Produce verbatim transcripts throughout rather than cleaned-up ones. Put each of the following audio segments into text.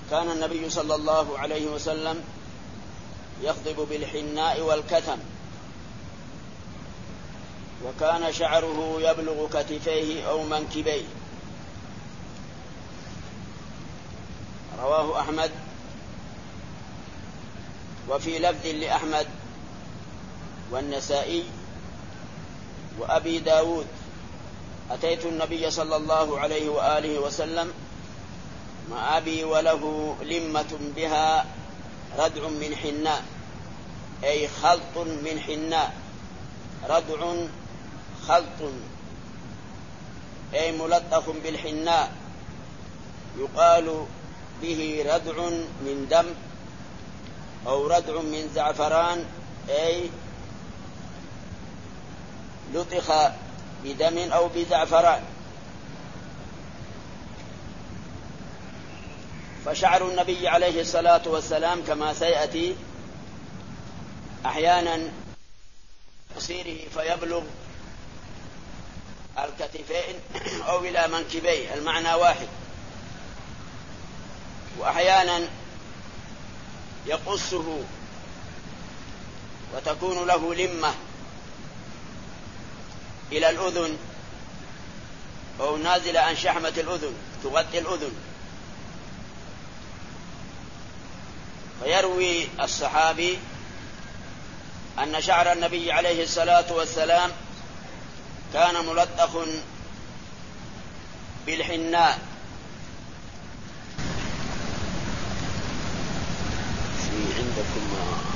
كان النبي صلى الله عليه وسلم يخضب بالحناء والكتم، وكان شعره يبلغ كتفيه أو منكبيه. رواه أحمد. وفي لفظ لأحمد والنسائي وأبي داود: أتيت النبي صلى الله عليه وآله وسلم مع أبي وله لمة بها ردع من حناء، أي خلط من حناء. ردع خلط أي ملطخ بالحناء، يقال به ردع من دم أو ردع من زعفران، أي لطخ بدم أو بزعفران. فشعر النبي عليه الصلاة والسلام كما سيأتي أحيانا قصيره فيبلغ الكتفين أو إلى منكبيه، المعنى واحد. وأحيانا يقصه وتكون له لمة إلى الأذن أو نازلة عن شحمة الأذن تغطي الأذن. فيروي الصحابي أن شعر النبي عليه الصلاة والسلام كان ملطخ بالحناء. في عندكم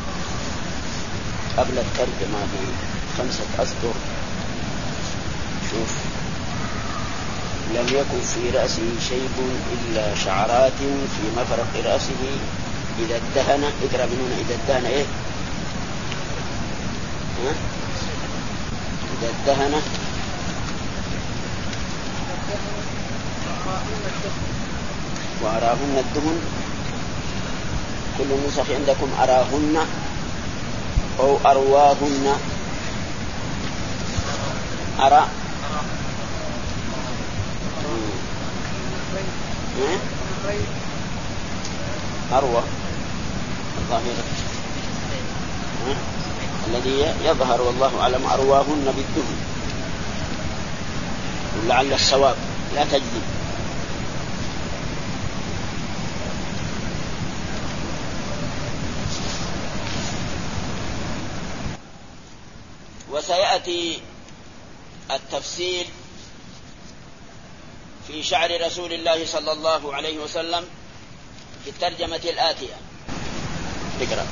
قبل الترجمة بخمسة أسطر، شوف: لم يكن في رأسه شيء إلا شعرات في مفرق رأسه إذا ادهن. اقرأ من هنا: إذا ادهن إيه؟ ها؟ إذا ادهن وأراهن الدهن. كل النسخ عندكم أراهن أو أرواهن. أرى أروى الظاهرة الذي يظهر والله أعلم أرواهن بالدهن، ولعل الصواب لا تجزي. وسيأتي التفصيل في شعر رسول الله صلى الله عليه وسلم في الترجمة الآتية. اقرأ.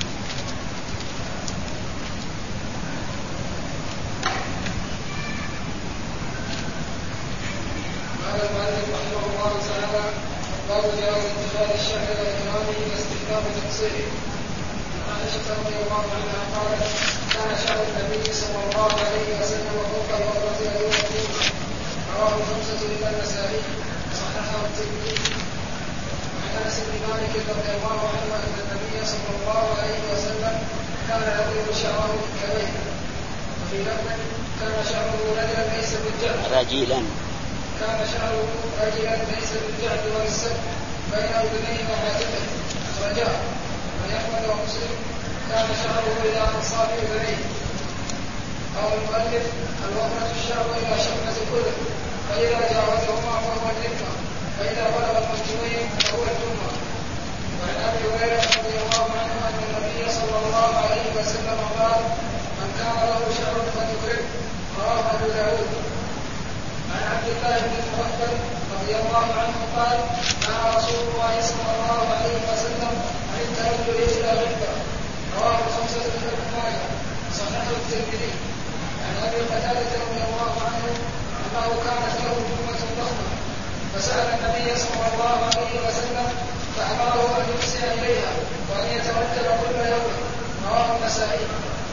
قال المؤلف رحمه الله تعالى: باب جواز اتخاذ الشعر واكرامه واستحباب تقصيره. عن عائشة رضي الله عنها قالت: كان شعر النبي صلى الله عليه وسلم فوق الركبة الأولى. رواه الخمسة إلا النسائي وصححه الترمذي. عن أنس بن مالك رضي الله عنه أن النبي صلى الله عليه وسلم كان يطير شعره كبيه. وفي لفظ: كان شعره رجلا ليس بالجعد رجلا كان شعره رجلا ليس بالجعد والسد بين أذنيه وحاجبه رجاء. ويحمد ومسلم: كان شعره إلى أنصاف أذنيه. قال المؤلف: الوفرة الشعر إلى شحمة الأذن، فإذا جاوزهما فهو اللحمة، فإذا بلغ المنكبين فهو الجمة. وعن أبي هريرة رضي الله عنه أن النبي صلى الله عليه وسلم قال: من كان له شعر فليكرمه. رواه أبو داود. عن عبد الله بن المغفل رضي الله عنه قال: نهى رسول الله صلى الله عليه وسلم عن الترجل إلى الغفة. رواه الخمسة بن ماجه صححه الترمذي. عن أبي قتادة رضي الله عنه أنه كانت له جمة ضخمة فسأل النبي صلى الله عليه وسلم فأمره أن يحسن إليها وأن يترجل كل يوم. رواه النسائي.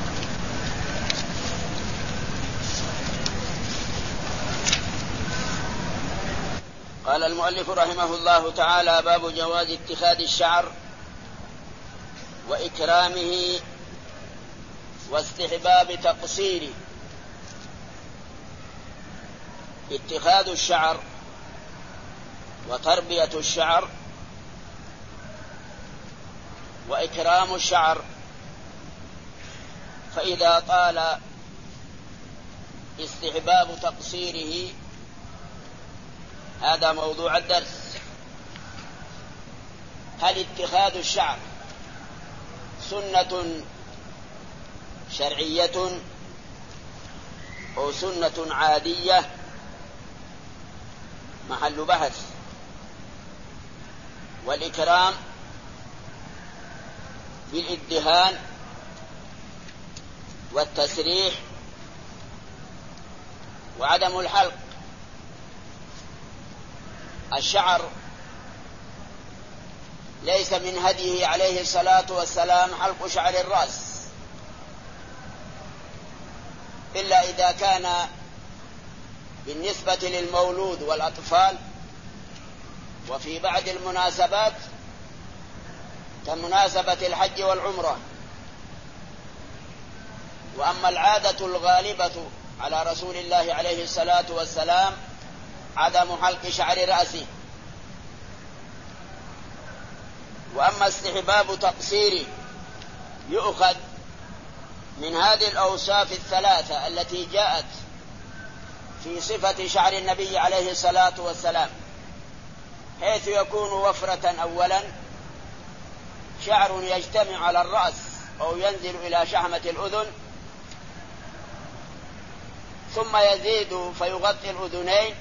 قال المؤلف رحمه الله تعالى: باب جواز اتخاذ الشعر وإكرامه واستحباب تقصيره. اتخاذ الشعر وتربية الشعر وإكرام الشعر، فإذا طال استحباب تقصيره. هذا موضوع الدرس. هل اتخاذ الشعر سنة شرعية أو سنة عادية؟ محل بحث. والإكرام بالادهان والتسريح وعدم الحلق. الشعر ليس من هديه عليه الصلاة والسلام حلق شعر الرأس، إلا إذا كان بالنسبة للمولود والأطفال وفي بعض المناسبات كمناسبة الحج والعمرة. وأما العادة الغالبة على رسول الله عليه الصلاة والسلام عدم حلق شعر رأسه. وأما استحباب تقصيره يؤخذ من هذه الأوصاف الثلاثة التي جاءت في صفة شعر النبي عليه الصلاة والسلام، حيث يكون وفرة أولا، شعر يجتمع على الرأس أو ينزل إلى شحمة الأذن، ثم يزيد فيغطي الأذنين،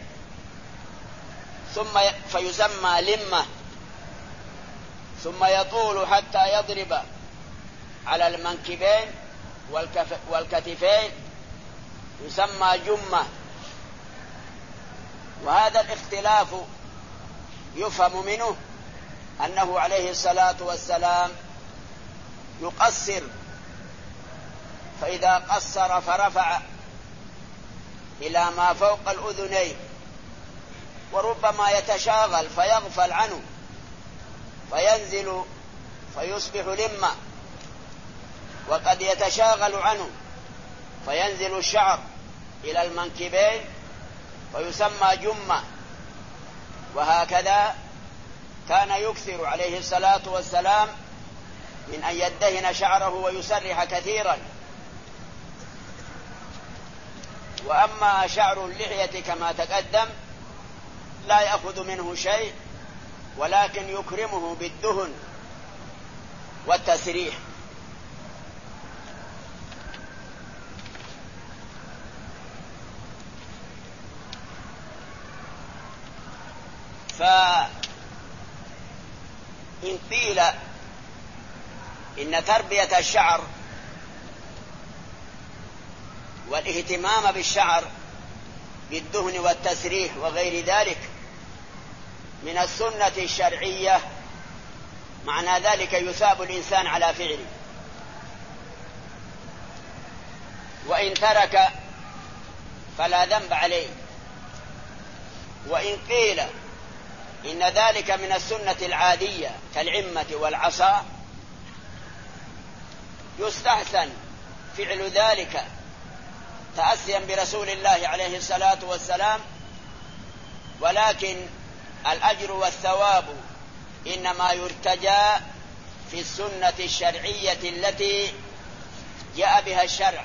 ثم فيسمى لمة، ثم يطول حتى يضرب على المنكبين والكتفين، يسمى جمة. وهذا الاختلاف يفهم منه أنه عليه الصلاة والسلام يقصر، فإذا قصر فرفع إلى ما فوق الأذنين، وربما يتشاغل فيغفل عنه فينزل فيصبح لمة، وقد يتشاغل عنه فينزل الشعر إلى المنكبين فيسمى جمة. وهكذا كان يكثر عليه الصلاة والسلام من أن يدهن شعره ويسرح كثيرا. وأما شعر اللحية كما تقدم لا يأخذ منه شيء، ولكن يكرمه بالدهن والتسريح. فإن قيل إن تربية الشعر والاهتمام بالشعر بالدهن والتسريح وغير ذلك من السنة الشرعية، معنى ذلك يثاب الإنسان على فعله، وإن ترك فلا ذنب عليه. وإن قيل إن ذلك من السنة العادية كالعمة والعصا، يستحسن فعل ذلك تأسيا برسول الله عليه الصلاة والسلام، ولكن الأجر والثواب إنما يرتجى في السنة الشرعية التي جاء بها الشرع.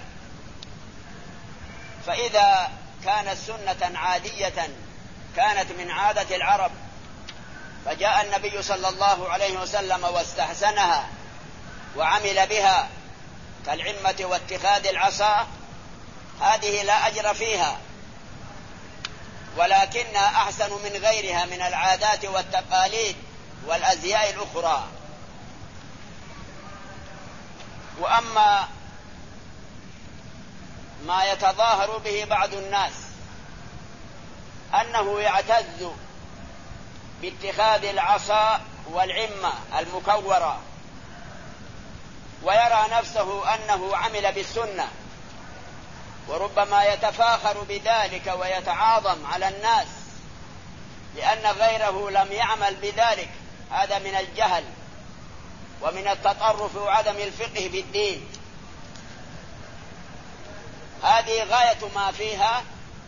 فإذا كانت سنة عادية كانت من عادة العرب فجاء النبي صلى الله عليه وسلم واستحسنها وعمل بها كالعمة واتخاذ العصا، هذه لا أجر فيها، ولكنها أحسن من غيرها من العادات والتقاليد والأزياء الأخرى. وأما ما يتظاهر به بعض الناس أنه يعتز باتخاذ العصا والعمة المكورة ويرى نفسه أنه عمل بالسنة، وربما يتفاخر بذلك ويتعاظم على الناس لأن غيره لم يعمل بذلك، هذا من الجهل ومن التطرف وعدم الفقه في الدين. هذه غاية ما فيها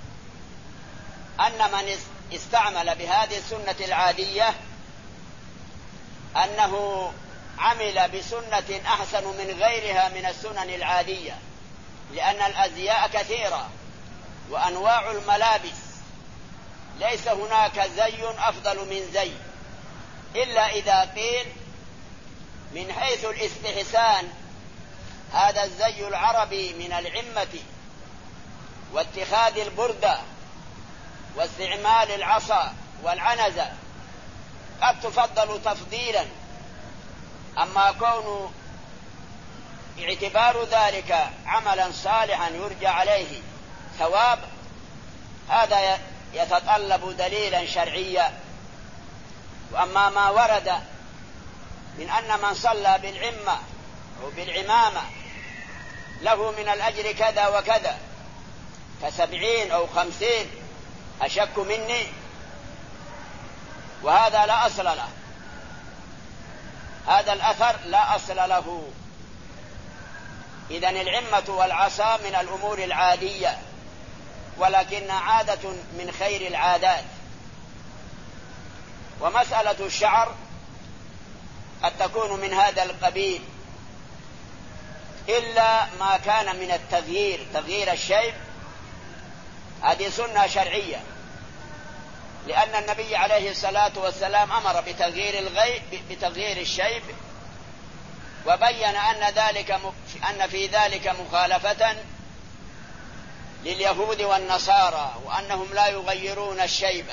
أن من استعمل بهذه السنة العادية أنه عمل بسنة أحسن من غيرها من السنن العادية، لأن الأزياء كثيرة وأنواع الملابس، ليس هناك زي أفضل من زي، إلا إذا قيل من حيث الاستحسان هذا الزي العربي من العمة واتخاذ البردة واستعمال العصا والعنزة قد تفضل تفضيلا، أما كون اعتبار ذلك عملا صالحا يرجى عليه ثواب هذا يتطلب دليلا شرعيا. وأما ما ورد من أن من صلى بالعمة أو بالعمامة له من الأجر كذا وكذا كسبعين أو خمسين أشك مني، وهذا لا أصل له، هذا الأثر لا أصل له. إذن العمة والعصا من الأمور العادية، ولكن عادة من خير العادات. ومسألة الشعر قد تكون من هذا القبيل، إلا ما كان من التغيير، تغيير الشيب، هذه سنة شرعية، لأن النبي عليه الصلاة والسلام أمر بتغيير الغيب بتغيير الشيب، وبين أن ذلك أن في ذلك مخالفة لليهود والنصارى، وأنهم لا يغيرون الشيب.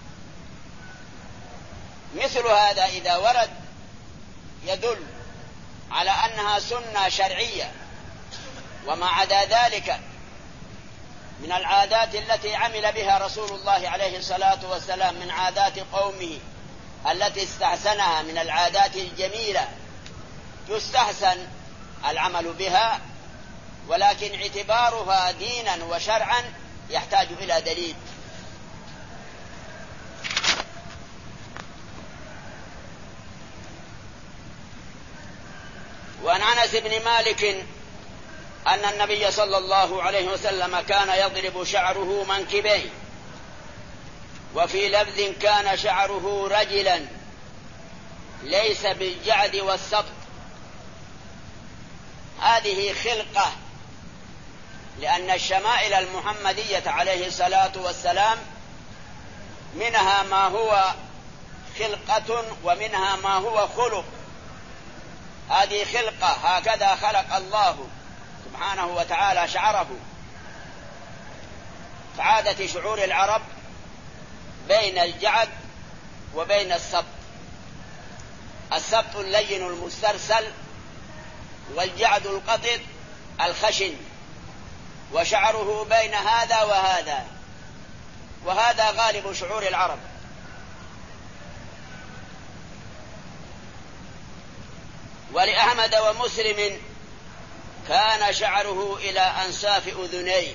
مثل هذا إذا ورد يدل على أنها سنة شرعية. وما عدا ذلك من العادات التي عمل بها رسول الله عليه الصلاة والسلام من عادات قومه التي استحسنها من العادات الجميلة يستحسن العمل بها، ولكن اعتبارها دينا وشرعا يحتاج إلى دليل. وعن أنس بن مالك أن النبي صلى الله عليه وسلم كان يضرب شعره منكبيه، وفي لفظ كان شعره رجلا ليس بالجعد والسبط. هذه خلقة، لأن الشمائل المحمدية عليه الصلاة والسلام منها ما هو خلقة ومنها ما هو خلق. هذه خلقة، هكذا خلق الله سبحانه وتعالى شعره. فعادة شعور العرب بين الجعد وبين السبط، السبط اللين المسترسل، والجعد القطط الخشن، وشعره بين هذا وهذا، وهذا غالب شعور العرب. ولأحمد ومسلم كان شعره إلى أنساف أذنيه،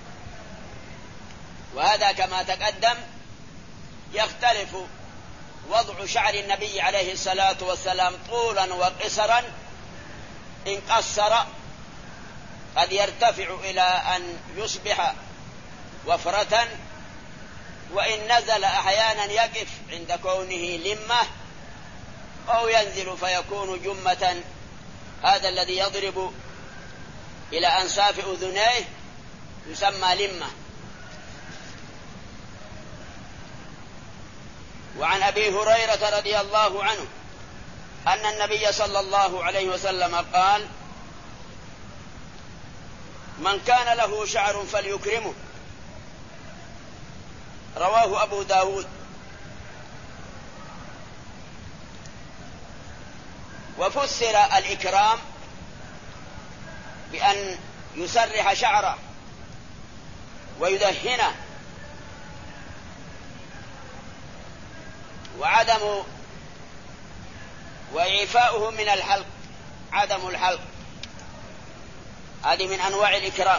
وهذا كما تقدم يختلف وضع شعر النبي عليه الصلاة والسلام طولا وقصرا. إن قصر قد يرتفع إلى أن يصبح وفرة، وإن نزل أحيانا يقف عند كونه لمة، أو ينزل فيكون جمة. هذا الذي يضرب إلى أنساف أذنيه يسمى لمة. وعن أبي هريرة رضي الله عنه أن النبي صلى الله عليه وسلم قال: من كان له شعر فليكرمه. رواه أبو داود. وفسر الإكرام بأن يسرح شعره ويدهنه، وعدم وإعفاؤه من الحلق، عدم الحلق، هذه من أنواع الإكرام.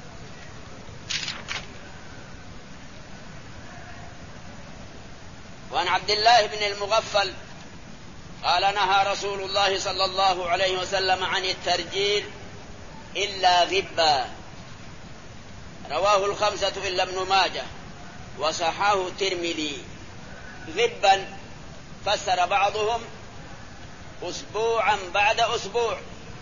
وعن عبد الله بن المغفل قال: نهى رسول الله صلى الله عليه وسلم عن الترجيل إلا غبا. رواه الخمسة إلا ابن ماجه، وصححه الترمذي. غبا فسر بعضهم أسبوعا بعد أسبوع.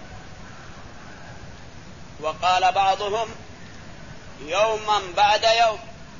وقال بعضهم يوما بعد يوم.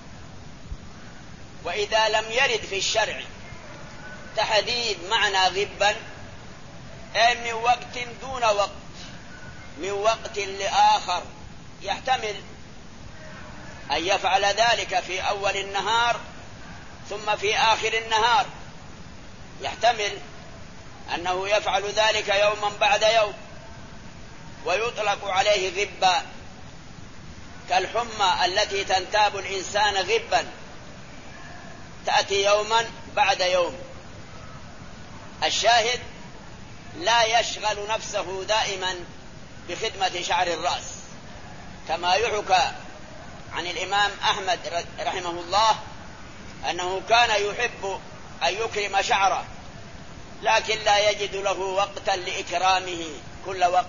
وإذا لم يرد في الشرع تحديد معنى غبا أي من وقت دون وقت، من وقت لآخر، يحتمل أن يفعل ذلك في أول النهار ثم في آخر النهار، يحتمل أنه يفعل ذلك يوما بعد يوم، ويطلق عليه غبا، كالحمى التي تنتاب الإنسان غبا تأتي يوما بعد يوم. الشاهد لا يشغل نفسه دائما بخدمة شعر الرأس، كما يحكى عن الإمام أحمد رحمه الله أنه كان يحب أن يكرم شعره، لكن لا يجد له وقتا لإكرامه كل وقت،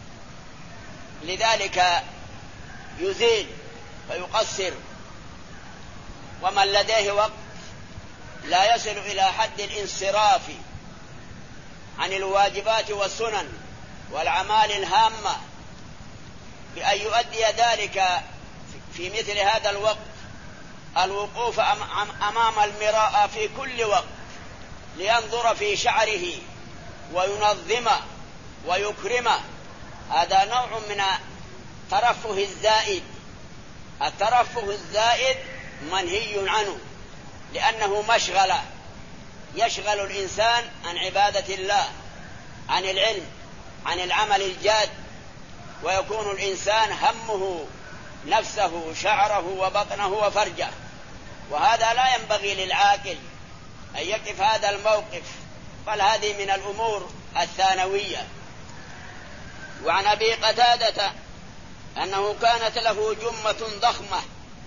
لذلك يزيل ويقصر. ومن لديه وقت لا يصل إلى حد الانصراف عن الواجبات والسنن والأعمال الهامة بأن يؤدي ذلك في مثل هذا الوقت الوقوف أمام المراءة في كل وقت لينظر في شعره وينظمه ويكرمه، هذا نوع من الترفه الزائد. الترفه الزائد منهي عنه، لأنه مشغلة يشغل الإنسان عن عبادة الله، عن العلم، عن العمل الجاد، ويكون الإنسان همه نفسه شعره وبطنه وفرجه، وهذا لا ينبغي للعاقل أن يقف هذا الموقف، بل هذه من الأمور الثانوية. وعن أبي قتادة أنه كانت له جمة ضخمة،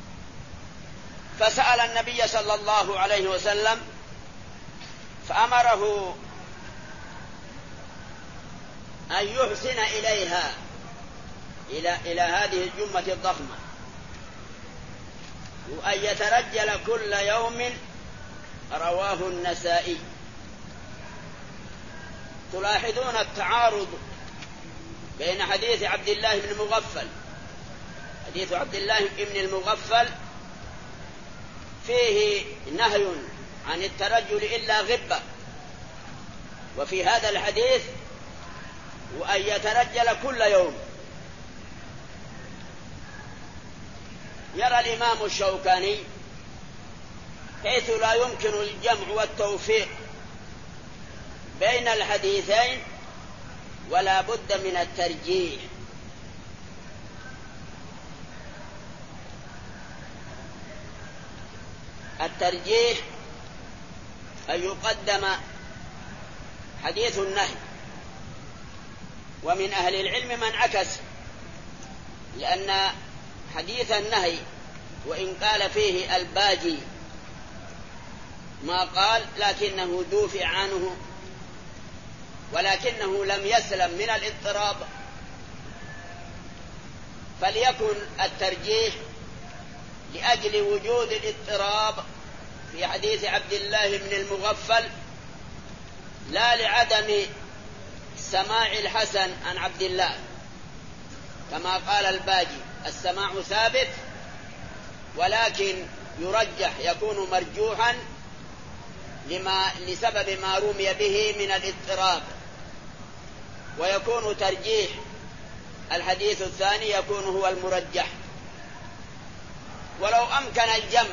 فسأل النبي صلى الله عليه وسلم فأمره أن يحسن إليها إلى, إلى هذه الجمة الضخمة، وأن يترجل كل يوم. رواه النسائي. تلاحظون التعارض بين حديث عبد الله بن المغفل. حديث عبد الله بن المغفل فيه نهي عن الترجل إلا غبة، وفي هذا الحديث وأن يترجل كل يوم. يرى الإمام الشوكاني حيث لا يمكن الجمع والتوفيق بين الحديثين ولا بد من الترجيح. الترجيح أن يقدم حديث النهي، ومن أهل العلم من عكس، لأن حديث النهي وإن قال فيه الباجي ما قال لكنه دافع عنه، ولكنه لم يسلم من الاضطراب، فليكن الترجيح لأجل وجود الاضطراب في حديث عبد الله بن المغفل، لا لعدم سماع الحسن عن عبد الله، كما قال الباجي السماع ثابت، ولكن يرجح يكون مرجوحا لما لسبب ما رمي به من الاضطراب، ويكون ترجيح الحديث الثاني يكون هو المرجح. ولو أمكن الجمع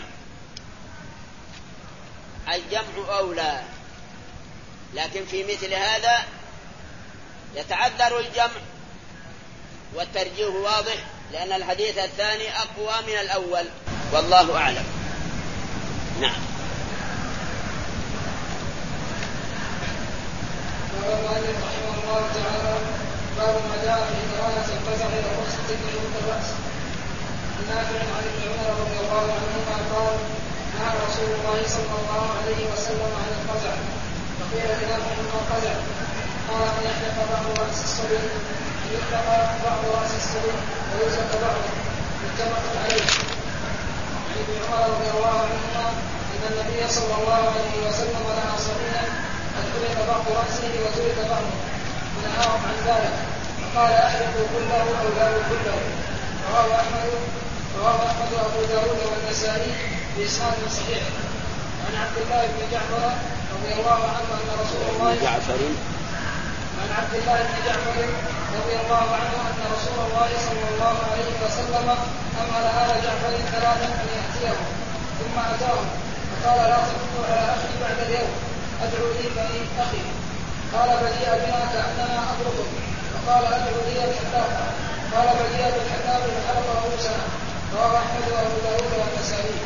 الجمع أولى، لكن في مثل هذا يتعذر الجمع، والترجيح واضح لأن الحديث الثاني أقوى من الأول، والله أعلم. نعم. قال المؤلف رحمه الله تعالى: باب ما جاء في كراهة الفزع لرخصة تجوز الرأس. النافع عن ابن عمر رضي الله عنهما قال: نهى رسول الله صلى الله عليه وسلم عن الفزع، فقيل لنافع ما الفزع؟ قال: أن يحلق بعض رأس الصبي، أن يحلق بعض رأس الصبي ويزك بعضه، متفق عليه. عن ابن عمر رضي الله عنهما أن النبي صلى الله عليه وسلم نهى صبيا أن يحلق بعض بعض رأسه وترك بعضه فنهاهم عن ذلك فقال أحرقوا كله أو داروا كله. رواه أحمد رواه أحمد وأبو داود والنسائي بإسناد صحيح. عن عبد الله بن جعفر رضي الله عنه أن رسول الله جعفر عن عبد الله بن جعفر رضي الله عنه أن رسول الله صلى الله عليه وسلم أمر آل جعفر ثلاثا أن يأتيهم ثم أتاهم فقال لا تكونوا على أخي بعد اليوم أدعو لي بني أخي. قال بديع بنا كأننا أتركه فقال أدعو لي الحلاق قال بديع بالحلاق فحلق رؤوسنا. رواه أحمد وأبو داود والنسائي.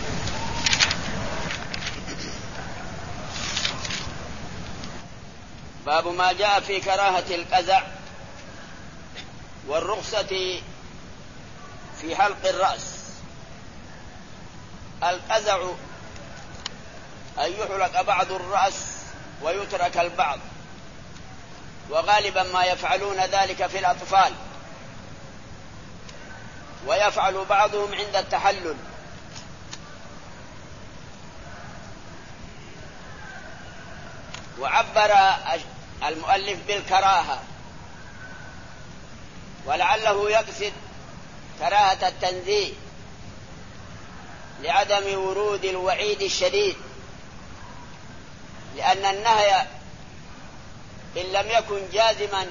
باب ما جاء في كراهة القزع والرخصة في حلق الرأس. القزع أن يحلق بعض الرأس ويترك البعض، وغالبا ما يفعلون ذلك في الأطفال، ويفعل بعضهم عند التحلل. وعبر المؤلف بالكراهة، ولعله يقصد كراهة التنزيه لعدم ورود الوعيد الشديد، لأن النهي إن لم يكن جازما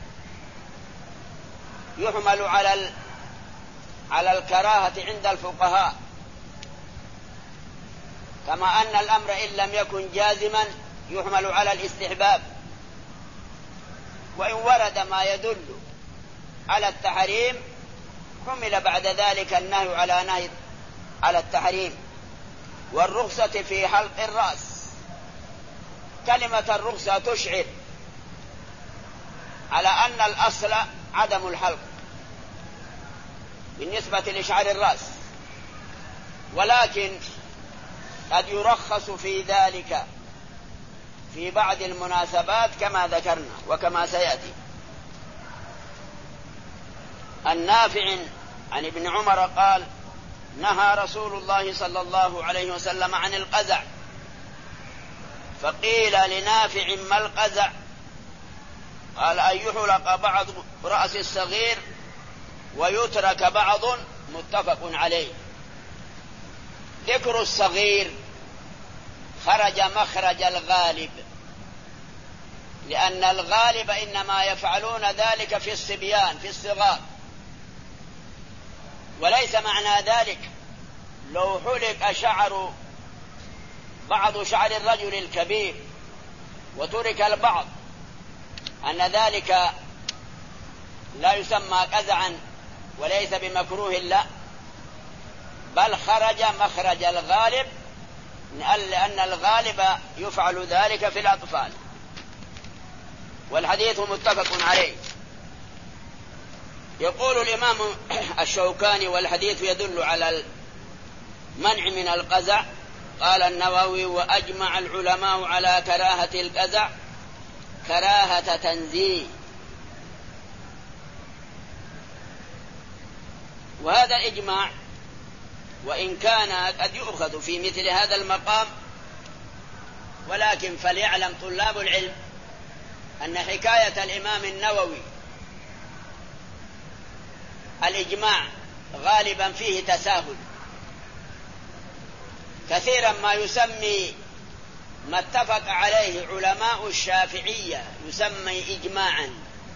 يحمل على على الكراهة عند الفقهاء، كما أن الأمر إن لم يكن جازما يحمل على الاستحباب. وإن ورد ما يدل على التحريم حمل بعد ذلك النهي على نهي على التحريم. والرخصة في حلق الرأس، كلمة الرخصة تشعر على أن الأصل عدم الحلق بالنسبة لشعر الرأس، ولكن قد يرخص في ذلك في بعض المناسبات كما ذكرنا وكما سيأتي. النافع عن ابن عمر قال: نهى رسول الله صلى الله عليه وسلم عن القزع، فقيل لنافع: ما القزع؟ قال: أن يحلق بعض رأس الصغير ويترك بعض. متفق عليه. ذكر الصغير خرج مخرج الغالب، لأن الغالب إنما يفعلون ذلك في الصبيان في الصغار، وليس معنى ذلك لو حلق شعر بعض شعر الرجل الكبير وترك البعض أن ذلك لا يسمى قزعا وليس بمكروه، لا، بل خرج مخرج الغالب، لأن الغالب يفعل ذلك في الأطفال. والحديث متفق عليه. يقول الإمام الشوكاني: والحديث يدل على المنع من القزع. قال النووي: وأجمع العلماء على كراهة القزع كراهة تنزيه. وهذا الإجماع وإن كان قد يؤخذ في مثل هذا المقام، ولكن فليعلم طلاب العلم أن حكاية الإمام النووي الإجماع غالبا فيه تساهل. كثيرا ما يسمي ما اتفق عليه علماء الشافعية يسمي إجماعا،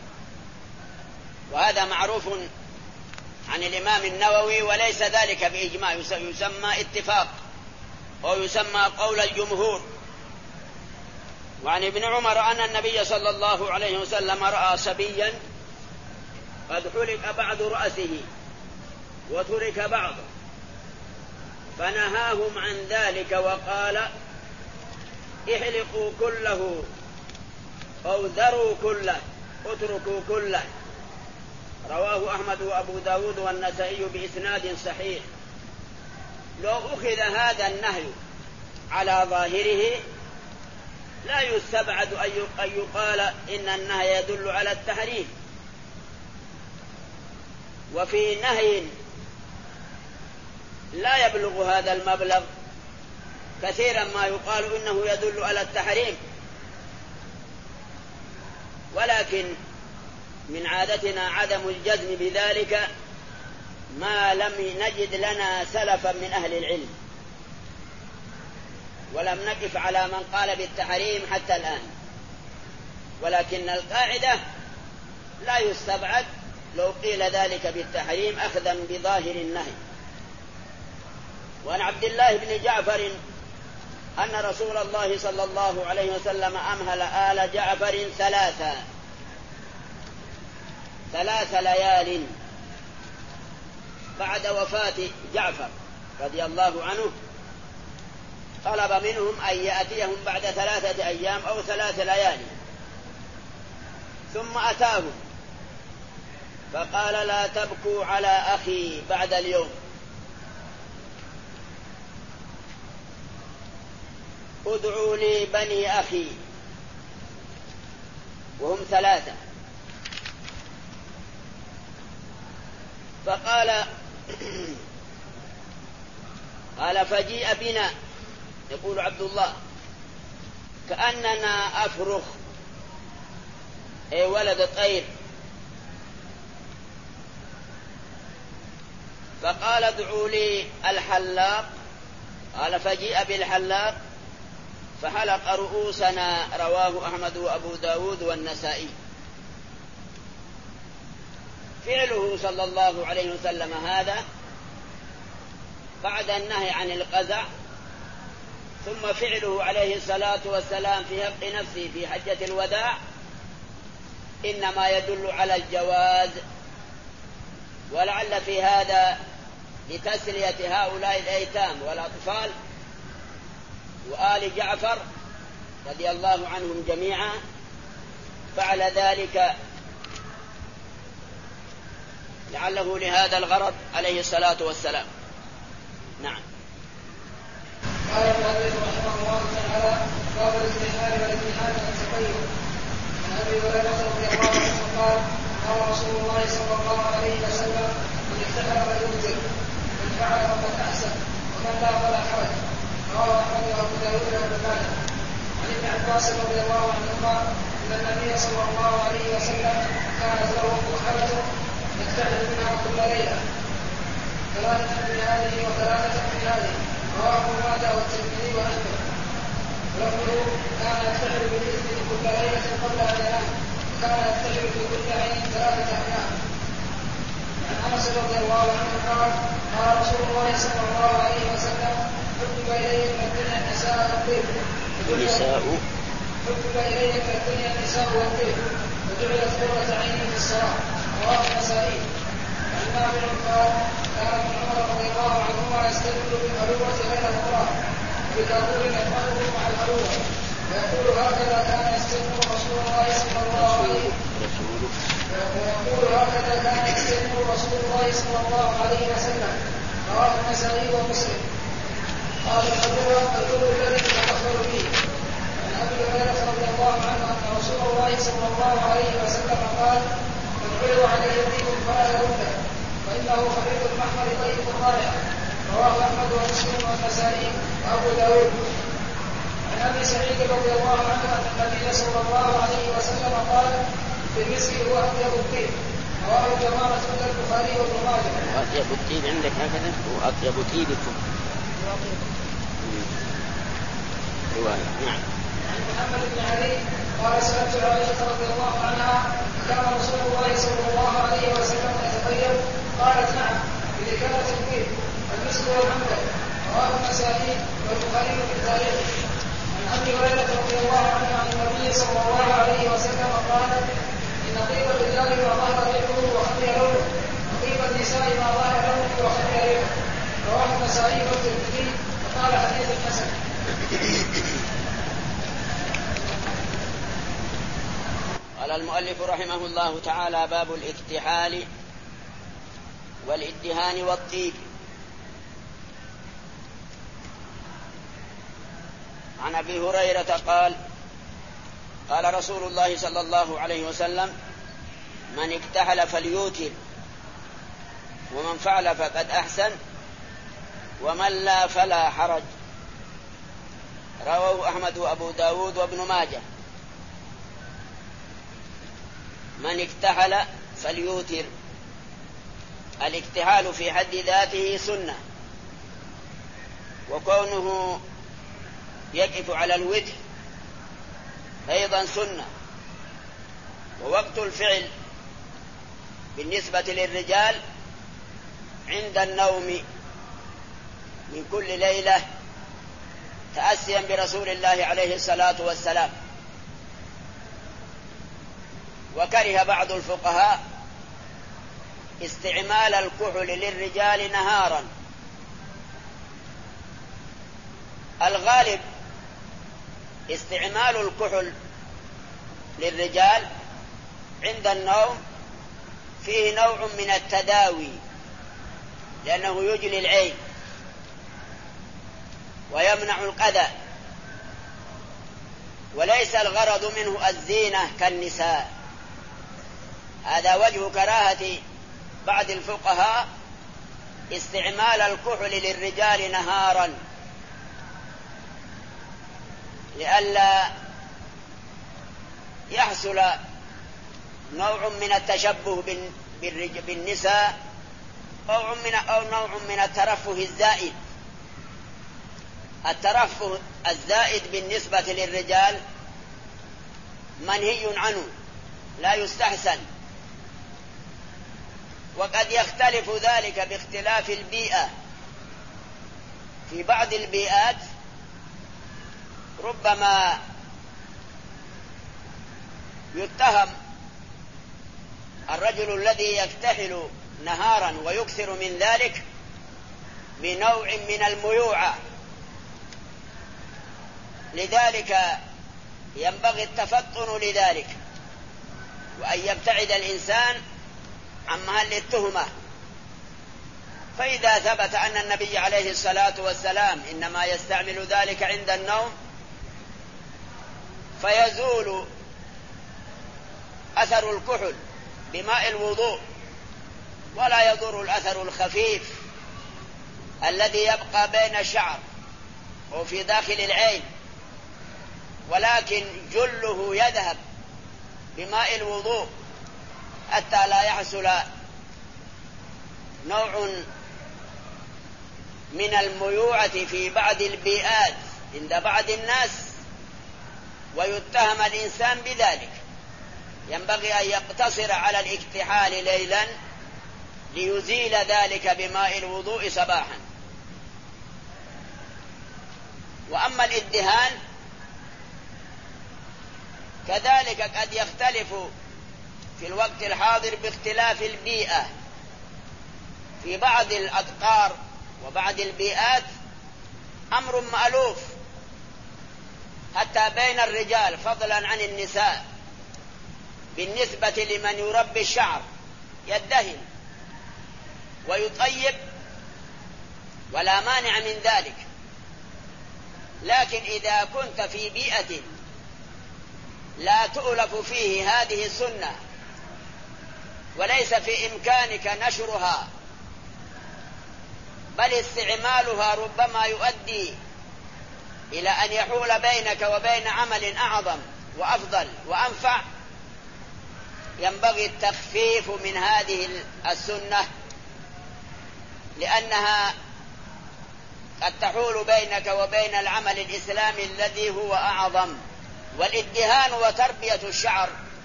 وهذا معروف عن الإمام النووي، وليس ذلك بإجماع، يسمى اتفاق أو يسمى قول الجمهور. وعن ابن عمر أن النبي صلى الله عليه وسلم رأى صبيا قد حلق بعض رأسه وترك بعضه، فنهاهم عن ذلك وقال: احلقوا كله أو ذروا كله اتركوا كله. رواه أحمد وأبو داود والنسائي بإسناد صحيح. لو أخذ هذا النهي على ظاهره لا يستبعد أن يقال إن النهي يدل على التحريم. وفي نهي لا يبلغ هذا المبلغ كثيرا ما يقال إنه يدل على التحريم، ولكن من عادتنا عدم الجزم بذلك ما لم نجد لنا سلفا من أهل العلم، ولم نقف على من قال بالتحريم حتى الآن، ولكن القاعدة لا يستبعد لو قيل ذلك بالتحريم أخذا بظاهر النهي. وعن عبد الله بن جعفر أن رسول الله صلى الله عليه وسلم أمهل آل جعفر ثلاثا ثلاث ليال بعد وفاة جعفر رضي الله عنه، طلب منهم أن يأتيهم بعد ثلاثة أيام أو ثلاث ليالي، ثم أتاهم فقال: لا تبكوا على أخي بعد اليوم، ادعوا لي بني أخي، وهم ثلاثة. فقال قال فجيء بنا، يقول عبد الله، كأننا أفرخ أي ولد طير، فقال ادعوا لي الحلاق، قال فجيء بالحلاق فحلق رؤوسنا، رواه أحمد وأبو داود والنسائي. فعله صلى الله عليه وسلم هذا بعد النهي عن القزع، ثم فعله عليه الصلاة والسلام في حق نفسه في حجة الوداع إنما يدل على الجواز، ولعل في هذا لتسلية هؤلاء الأيتام والأطفال وآل جعفر رضي الله عنهم جميعا، فعل ذلك لعله لهذا الغرض عليه الصلاة والسلام. نعم. قال المؤلف رحمه الله تعالى: باب الاستحلال والامتحان والتقيد. عن ابي هريره رضي الله عنه قال: قال رسول الله صلى الله عليه وسلم: من احتفل فليوتر، من فعل فقد احسن، ومن لا فلا حرج. رواه احمد وابو داود وابن ماجه. عن ابن عباس رضي الله عنهما ان النبي صلى الله عليه وسلم كانت له مؤخره يستحل منها كل ليله، ثلاثه من هذه وثلاثه من هذه. رواه ابن ماجه والترمذي واحمد. ولفظه: كان يستحل بالاثم كل ليله قبل ان ينام، وكان يستحل في كل عين ثلاثه ايام. عن انس رضي الله عنه قال: قال رسول الله صلى الله عليه وسلم: حبب الي من الدنيا النساء والطيب، النساء حبب الي من الدنيا النساء والطيب، وجعلت قرة عيني في الصلاه. رواه النسائي. عن نافع قال: كان ابن عمر رضي الله عنهما يستدل بالمروه غير المراه، بكافور يفعله مع المروه، ويقول: هكذا كان يستدل رسول الله صلى الله عليه وسلم ويقول: هكذا كان يستدل رسول الله صلى الله عليه وسلم. رواه النسائي ومسلم. قال الحجر: الحجر الذي يتحفر فيه. عن ابي هريره رضي الله عنه ان رسول الله صلى الله عليه وسلم قال: من عرض عليه دين فلا يرده، فانه خبيث المحمر طيب الرائحه. رواه احمد ومسلم والنسائي وابو داود. عن ابي سعيد رضي الله عنه ان النبي صلى الله عليه وسلم قال: في المسك هو اطيب الطيب. رواه جماعه من البخاري وابن ماجه. أطيب الطيب عندك هكذا، هو أطيب طيبكم رواية. نعم. عن محمد بن علي قال: سألت عائشة رضي الله عنها: كان رسول الله صلى الله عليه وسلم يتطيب؟ قالت: نعم، بذكرة الطيب، المسك والعنبر. رواه النسائي والبخاري في التاريخ. عن ابي هريرة رضي الله عنه عن النبي صلى الله عليه وسلم قال: إن طيب الرجال ما ظهر ريحه وخفي لونه، وطيب النساء ما ظهر لونه وخفي ريحه. رواه النسائي والترمذي وقال: حديث حسن. قال المؤلف رحمه الله تعالى: باب الاكتحال والادهان والطيب. عن ابي هريرة قال: قال رسول الله صلى الله عليه وسلم: من اكتحل فليوتر، ومن فعل فقد احسن، ومن لا فلا حرج. رواه احمد وابو داود وابن ماجه. من اكتحل فليوتر. الاكتحال في حد ذاته سنة، وكونه يقف على الوتر أيضا سنة. ووقت الفعل بالنسبة للرجال عند النوم من كل ليلة تأسيا برسول الله عليه الصلاة والسلام. وكره بعض الفقهاء استعمال الكحل للرجال نهارا. الغالب استعمال الكحل للرجال عند النوم فيه نوع من التداوي، لأنه يجلي العين ويمنع القذى، وليس الغرض منه الزينة كالنساء. هذا وجه كراهة بعض الفقهاء استعمال الكحل للرجال نهارا، لئلا يحصل نوع من التشبه بالنساء أو من أو نوع من الترفه الزائد. الترفه الزائد بالنسبة للرجال منهي عنه، لا يستحسن. وقد يختلف ذلك باختلاف البيئة. في بعض البيئات ربما يتهم الرجل الذي يكتحل نهارا ويكثر من ذلك بنوع من الميوعة، لذلك ينبغي التفطن لذلك، وأن يبتعد الإنسان عن محل التهمة. فإذا ثبت أن النبي عليه الصلاة والسلام إنما يستعمل ذلك عند النوم فيزول أثر الكحل بماء الوضوء، ولا يضر الأثر الخفيف الذي يبقى بين الشعر وفي داخل العين، ولكن جله يذهب بماء الوضوء حتى لا يحصل نوع من الميوعة في بعض البيئات عند بعض الناس ويتهم الإنسان بذلك. ينبغي أن يقتصر على الاكتحال ليلا ليزيل ذلك بماء الوضوء صباحا. وأما الادهان كذلك قد يختلف في الوقت الحاضر باختلاف البيئة. في بعض الأقطار وبعض البيئات أمر مألوف حتى بين الرجال فضلا عن النساء، بالنسبة لمن يربي الشعر يدهن ويطيب ولا مانع من ذلك. لكن إذا كنت في بيئة لا تؤلف فيه هذه السنة وليس في إمكانك نشرها، بل استعمالها ربما يؤدي إلى أن يحول بينك وبين عمل أعظم وأفضل وأنفع، ينبغي التخفيف من هذه السنة، لأنها قد تحول بينك وبين العمل الإسلامي الذي هو أعظم. والادهان وتربية الشعر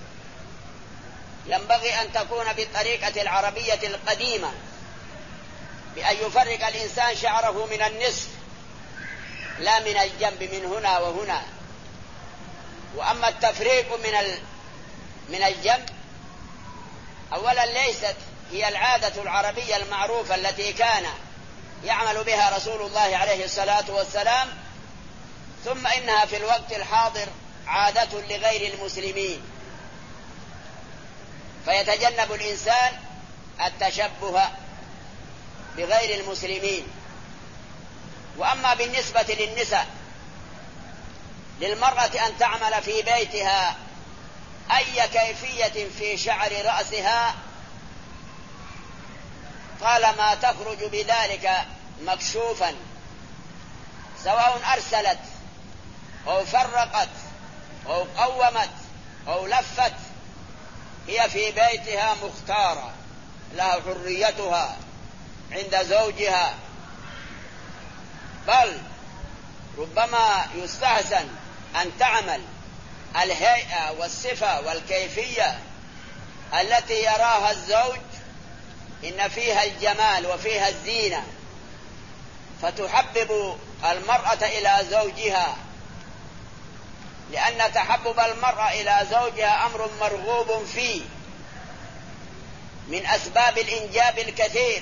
ينبغي أن تكون بالطريقة العربية القديمة، بأن يفرق الإنسان شعره من النصف لا من الجنب من هنا وهنا. وأما التفريق من من الجنب أولا ليست هي العادة العربية المعروفة التي كان يعمل بها رسول الله عليه الصلاة والسلام، ثم إنها في الوقت الحاضر عادة لغير المسلمين، فيتجنب الإنسان التشبه بغير المسلمين. وأما بالنسبة للنساء، للمرأة أن تعمل في بيتها أي كيفية في شعر رأسها طالما تخرج بذلك مكشوفا، سواء أرسلت أو فرقت أو قومت أو لفت، هي هي في بيتها مختارة لها حريتها عند زوجها، بل ربما يستحسن أن تعمل الهيئة والصفة والكيفية التي يراها الزوج إن فيها الجمال وفيها الزينة، فتحبب المرأة إلى زوجها، لأن تحبب المرأة إلى زوجها أمر مرغوب فيه من أسباب الإنجاب الكثير.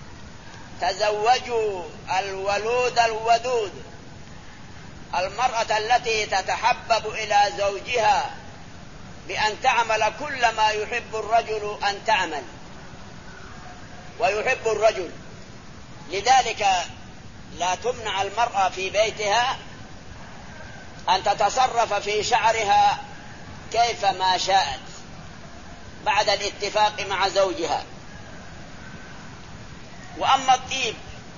تزوجوا الولود الودود، المرأة التي تتحبب إلى زوجها بأن تعمل كل ما يحب الرجل أن تعمل ويحب الرجل، لذلك لا تمنع المرأة في بيتها أن تتصرف في شعرها كيف ما شاءت بعد الاتفاق مع زوجها. وأما الطيب،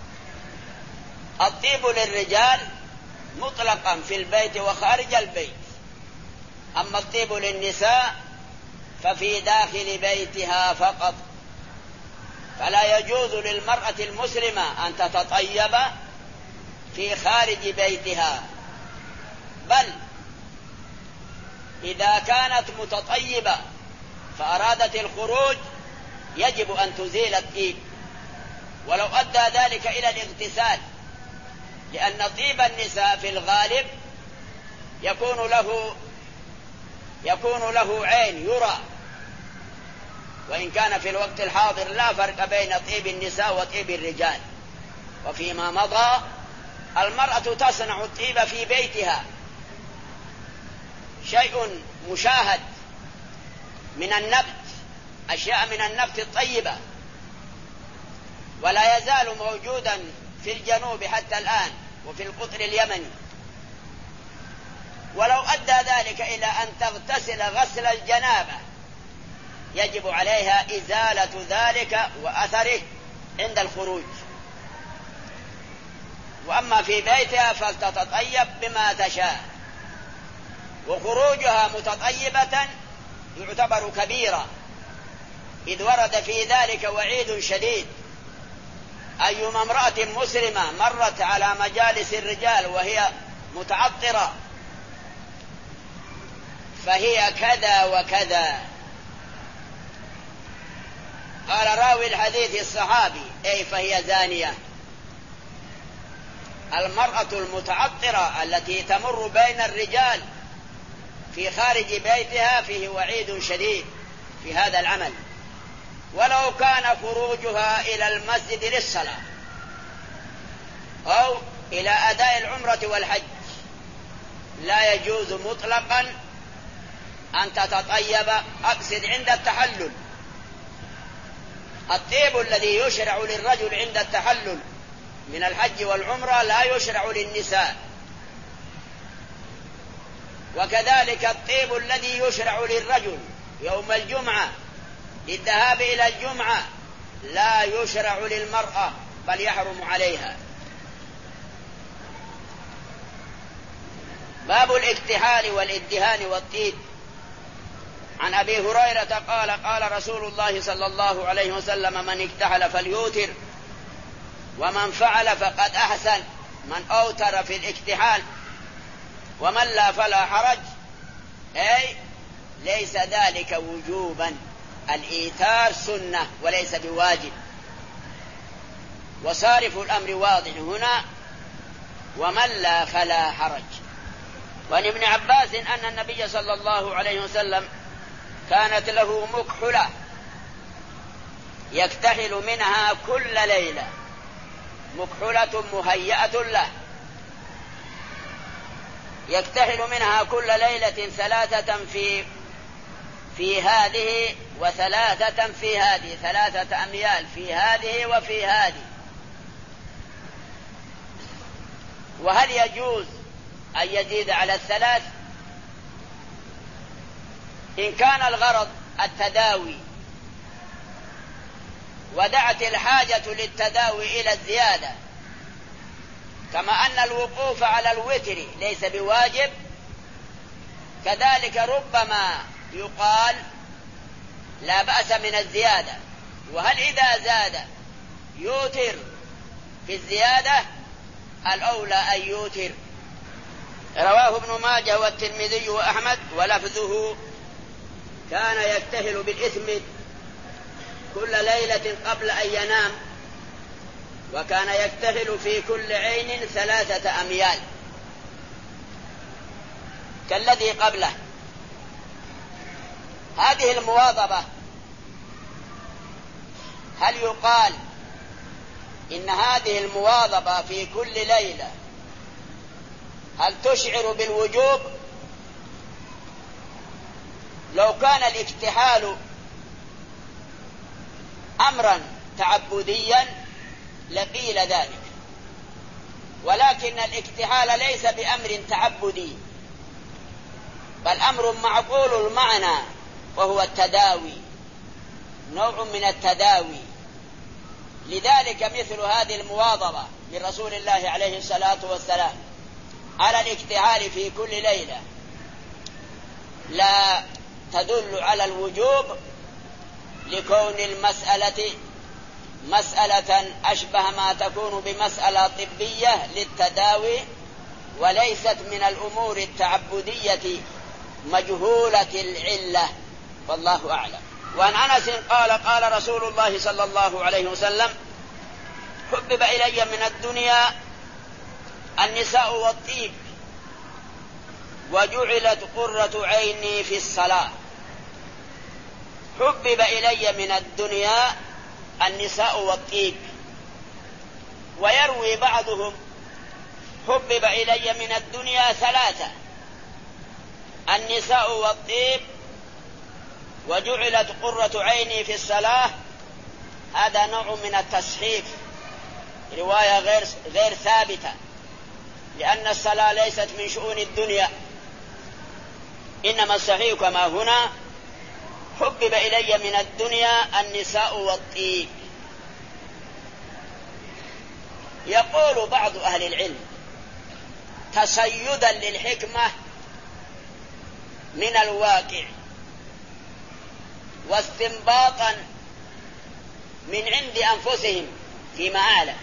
الطيب للرجال مطلقا في البيت وخارج البيت، أما الطيب للنساء ففي داخل بيتها فقط، فلا يجوز للمرأة المسلمة أن تتطيب في خارج بيتها، بل إذا كانت متطيبة فأرادت الخروج يجب أن تزيل الطيب، ولو أدى ذلك إلى الاغتسال، لأن طيب النساء في الغالب يكون له يكون له عين يرى، وإن كان في الوقت الحاضر لا فرق بين طيب النساء وطيب الرجال. وفيما مضى المرأة تصنع الطيب في بيتها، شيء مشاهد من النبت، أشياء من النبت الطيبة، ولا يزال موجودا في الجنوب حتى الآن وفي القطر اليمني. ولو أدى ذلك إلى أن تغتسل غسل الجنابة يجب عليها إزالة ذلك وأثره عند الخروج. وأما في بيتها فلتتطيب بما تشاء، وخروجها متطيبة يعتبر كبيرة، إذ ورد في ذلك وعيد شديد. أيما امرأة مسلمة مرت على مجالس الرجال وهي متعطرة فهي كذا وكذا. قال راوي الحديث الصحابي: أي فهي زانية. المرأة المتعطرة التي تمر بين الرجال في خارج بيتها فيه وعيد شديد في هذا العمل، ولو كان خروجها إلى المسجد للصلاة أو إلى أداء العمرة والحج لا يجوز مطلقا أن تتطيب، أقصد عند التحلل. الطيب الذي يشرع للرجل عند التحلل من الحج والعمرة لا يشرع للنساء، وكذلك الطيب الذي يشرع للرجل يوم الجمعة للذهاب إلى الجمعة لا يشرع للمرأة بل يحرم عليها. باب الاكتحال والادهان والطيب. عن أبي هريرة قال: قال رسول الله صلى الله عليه وسلم: من اكتحل فليوتر، ومن فعل فقد أحسن. من أوتر في الاكتحال ومن لا فلا حرج، أي ليس ذلك وجوبا، الإيثار سنة وليس بواجب. وصارف الأمر واضح هنا: ومن لا فلا حرج. وعن ابن عباس أن النبي صلى الله عليه وسلم كانت له مكحلة يكتحل منها كل ليلة، مكحلة مهيئة له يكتحل منها كل ليلة ثلاثة في في هذه وثلاثة في هذه، ثلاثة أميال في هذه وفي هذه. وهل يجوز أن يزيد على الثلاث؟ إن كان الغرض التداوي ودعت الحاجة للتداوي إلى الزيادة، كما أن الوقوف على الوتر ليس بواجب، كذلك ربما يقال لا بأس من الزيادة. وهل إذا زاد يوتر في الزيادة؟ الأولى أن يوتر. رواه ابن ماجه والترمذي وأحمد ولفظه: كان يكتهل بالإثم كل ليلة قبل أن ينام، وكان يكتهل في كل عين ثلاثة أميال كالذي قبله. هذه المواظبة هل يقال إن هذه المواظبة في كل ليلة هل تشعر بالوجوب؟ لو كان الاكتحال أمرا تعبديا لقيل ذلك، ولكن الاكتحال ليس بأمر تعبدي، بل أمر معقول المعنى، وهو التداوي، نوع من التداوي. لذلك مثل هذه المواظبة من رسول الله عليه الصلاة والسلام على الاكتحال في كل ليلة لا تدل على الوجوب، لكون المسألة مسألة أشبه ما تكون بمسألة طبية للتداوي، وليست من الأمور التعبدية مجهولة العلة، والله أعلم. وعن أنس قال: قال رسول الله صلى الله عليه وسلم: حبب إلي من الدنيا النساء والطيب، وجعلت قرة عيني في الصلاة. حبب إلي من الدنيا النساء والطيب. ويروي بعضهم: حبب إلي من الدنيا ثلاثة: النساء والطيب، وجعلت قرة عيني في الصلاة. هذا نوع من التصحيف، رواية غير, غير ثابتة، لأن الصلاة ليست من شؤون الدنيا، إنما الصحيح كما هنا: حبب إلي من الدنيا النساء والطيب. يقول بعض أهل العلم تصيدا للحكمة من الواقع واستنباطا من عند أنفسهم فيما أعلم،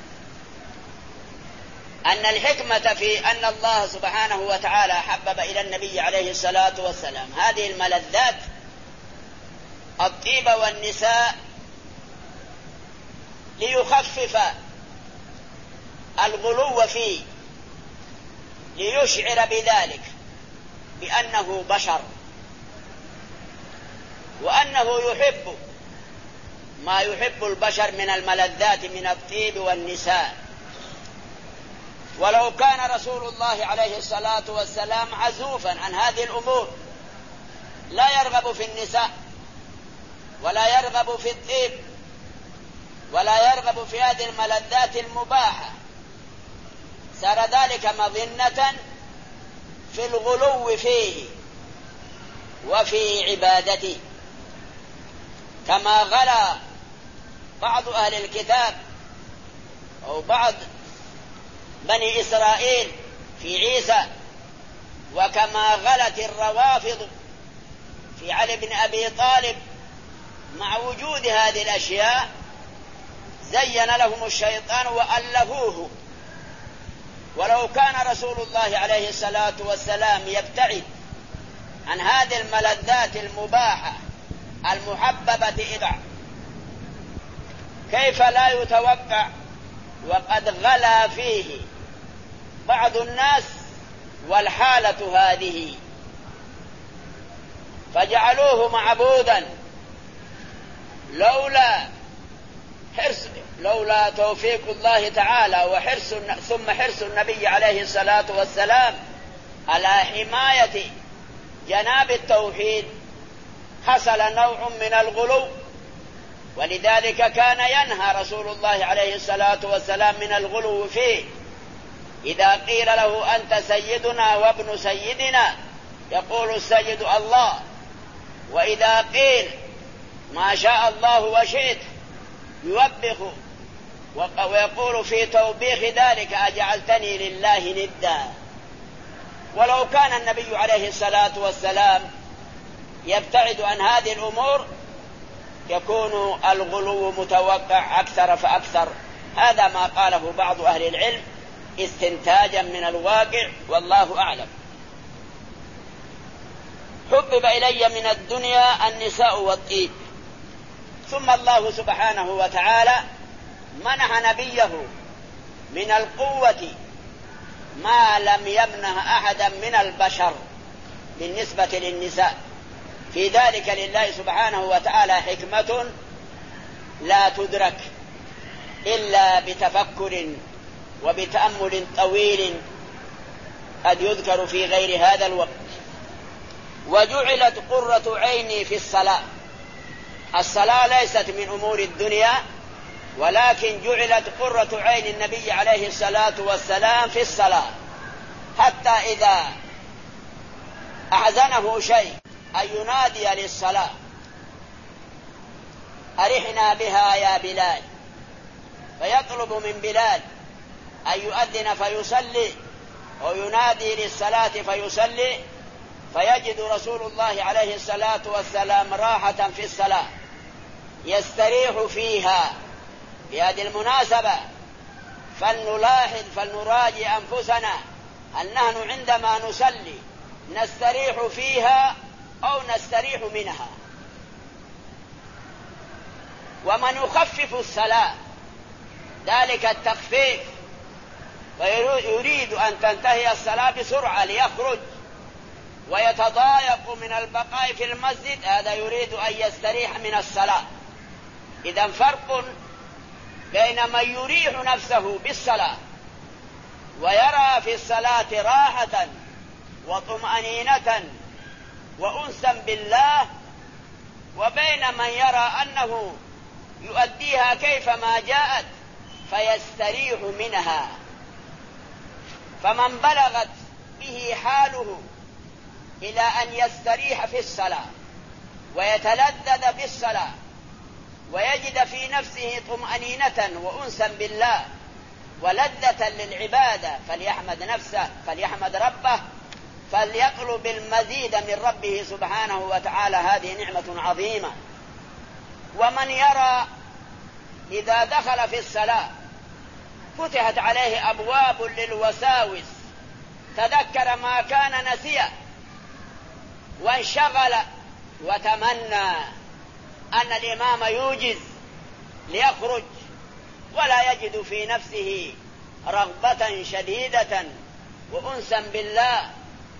أن الحكمة في أن الله سبحانه وتعالى حبب إلى النبي عليه الصلاة والسلام هذه الملذات الطيب والنساء ليخفف الغلو فيه، ليشعر بذلك بأنه بشر، وأنه يحب ما يحب البشر من الملذات من الطيب والنساء. ولو كان رسول الله عليه الصلاة والسلام عزوفا عن هذه الأمور لا يرغب في النساء ولا يرغب في الطيب ولا يرغب في هذه الملذات المباحة، صار ذلك مظنة في الغلو فيه وفي عبادته، كما غلا بعض أهل الكتاب أو بعض بني إسرائيل في عيسى، وكما غلت الروافض في علي بن أبي طالب. مع وجود هذه الأشياء زين لهم الشيطان وألهوه. ولو كان رسول الله عليه الصلاة والسلام يبتعد عن هذه الملذات المباحة المحببة إلى، كيف لا يتوقع وقد غلا فيه بعض الناس والحالة هذه، فجعلوه معبودا لولا حرص لولا توفيق الله تعالى وحرص ثم حرص النبي عليه الصلاة والسلام على حماية جناب التوحيد حصل نوع من الغلو. ولذلك كان ينهى رسول الله عليه الصلاة والسلام من الغلو فيه. إذا قيل له أنت سيدنا وابن سيدنا يقول السيد الله، وإذا قيل ما شاء الله وشئت يوبخ ويقول في توبيخ ذلك أجعلتني لله ندا. ولو كان النبي عليه الصلاة والسلام يبتعد عن هذه الأمور يكون الغلو متوقع أكثر فأكثر. هذا ما قاله بعض أهل العلم استنتاجا من الواقع، والله أعلم. حبب إلي من الدنيا النساء والطيب. ثم الله سبحانه وتعالى منح نبيه من القوة ما لم يمنح أحدا من البشر بالنسبة للنساء. في ذلك لله سبحانه وتعالى حكمة لا تدرك إلا بتفكر وبتأمل طويل قد يذكر في غير هذا الوقت. وجعلت قرة عيني في الصلاة. الصلاة ليست من أمور الدنيا، ولكن جعلت قرة عين النبي عليه الصلاة والسلام في الصلاة، حتى إذا أحزنه شيء أن ينادي للصلاة: أرحنا بها يا بلال، فيطلب من بلال أن يؤذن فيصلي، وينادي للصلاة فيصلي، فيجد رسول الله عليه الصلاة والسلام راحة في الصلاة يستريح فيها. بهذه المناسبة فلنلاحظ فلنراجع أنفسنا، هل نحن عندما نصلي نستريح فيها أو نستريح منها؟ ومن يخفف الصلاة ذلك التخفيف ويريد أن تنتهي الصلاة بسرعة ليخرج ويتضايق من البقاء في المسجد، هذا يريد أن يستريح من الصلاة. إذن فرق بين من يريح نفسه بالصلاة ويرى في الصلاة راحة وطمأنينة وأنسا بالله، وبين من يرى أنه يؤديها كيفما جاءت فيستريح منها. فمن بلغت به حاله إلى أن يستريح في الصلاة ويتلذذ بالصلاة ويجد في نفسه طمأنينة وأنسا بالله ولذة للعبادة، فليحمد نفسه، فليحمد ربه، فليطلب المزيد من ربه سبحانه وتعالى. هذه نعمة عظيمة. ومن يرى إذا دخل في الصلاة فتحت عليه أبواب للوساوس، تذكر ما كان نسيه وانشغل وتمنى أن الإمام يوجز ليخرج ولا يجد في نفسه رغبة شديدة وأنسا بالله،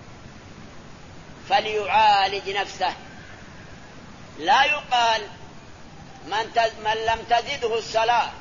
فليعالج نفسه. لا يقال من, تز من لم تزده الصلاة،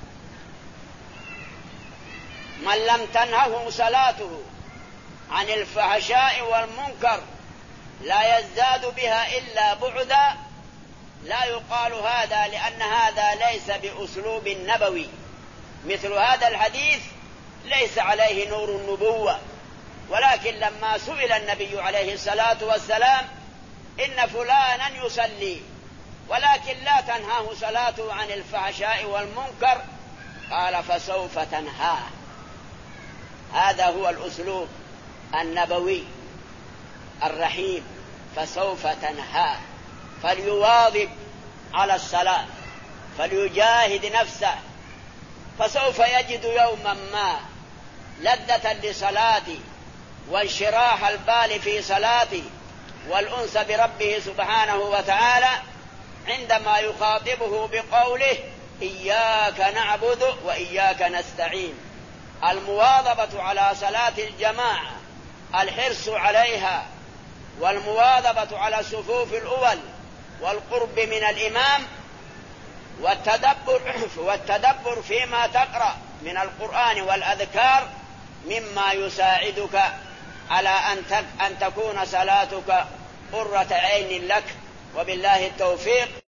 من لم تنهه صلاته عن الفحشاء والمنكر لا يزداد بها إلا بعدا. لا يقال هذا، لأن هذا ليس بأسلوب نبوي. مثل هذا الحديث ليس عليه نور النبوة، ولكن لما سئل النبي عليه الصلاة والسلام: إن فلانا يصلي ولكن لا تنهاه صلاته عن الفحشاء والمنكر، قال: فسوف تنهاه. هذا هو الأسلوب النبوي الرحيم، فسوف تنهاه. فليواظب على الصلاة، فليجاهد نفسه، فسوف يجد يوما ما لذة لصلاته وانشراح البال في صلاته والأنس بربه سبحانه وتعالى عندما يخاطبه بقوله: إياك نعبد وإياك نستعين. المواظبة على صلاة الجماعة، الحرص عليها، والمواظبة على الصفوف الأول والقرب من الإمام، والتدبر, والتدبر فيما تقرأ من القرآن والأذكار مما يساعدك على أن تكون صلاتك قرة عين لك. وبالله التوفيق.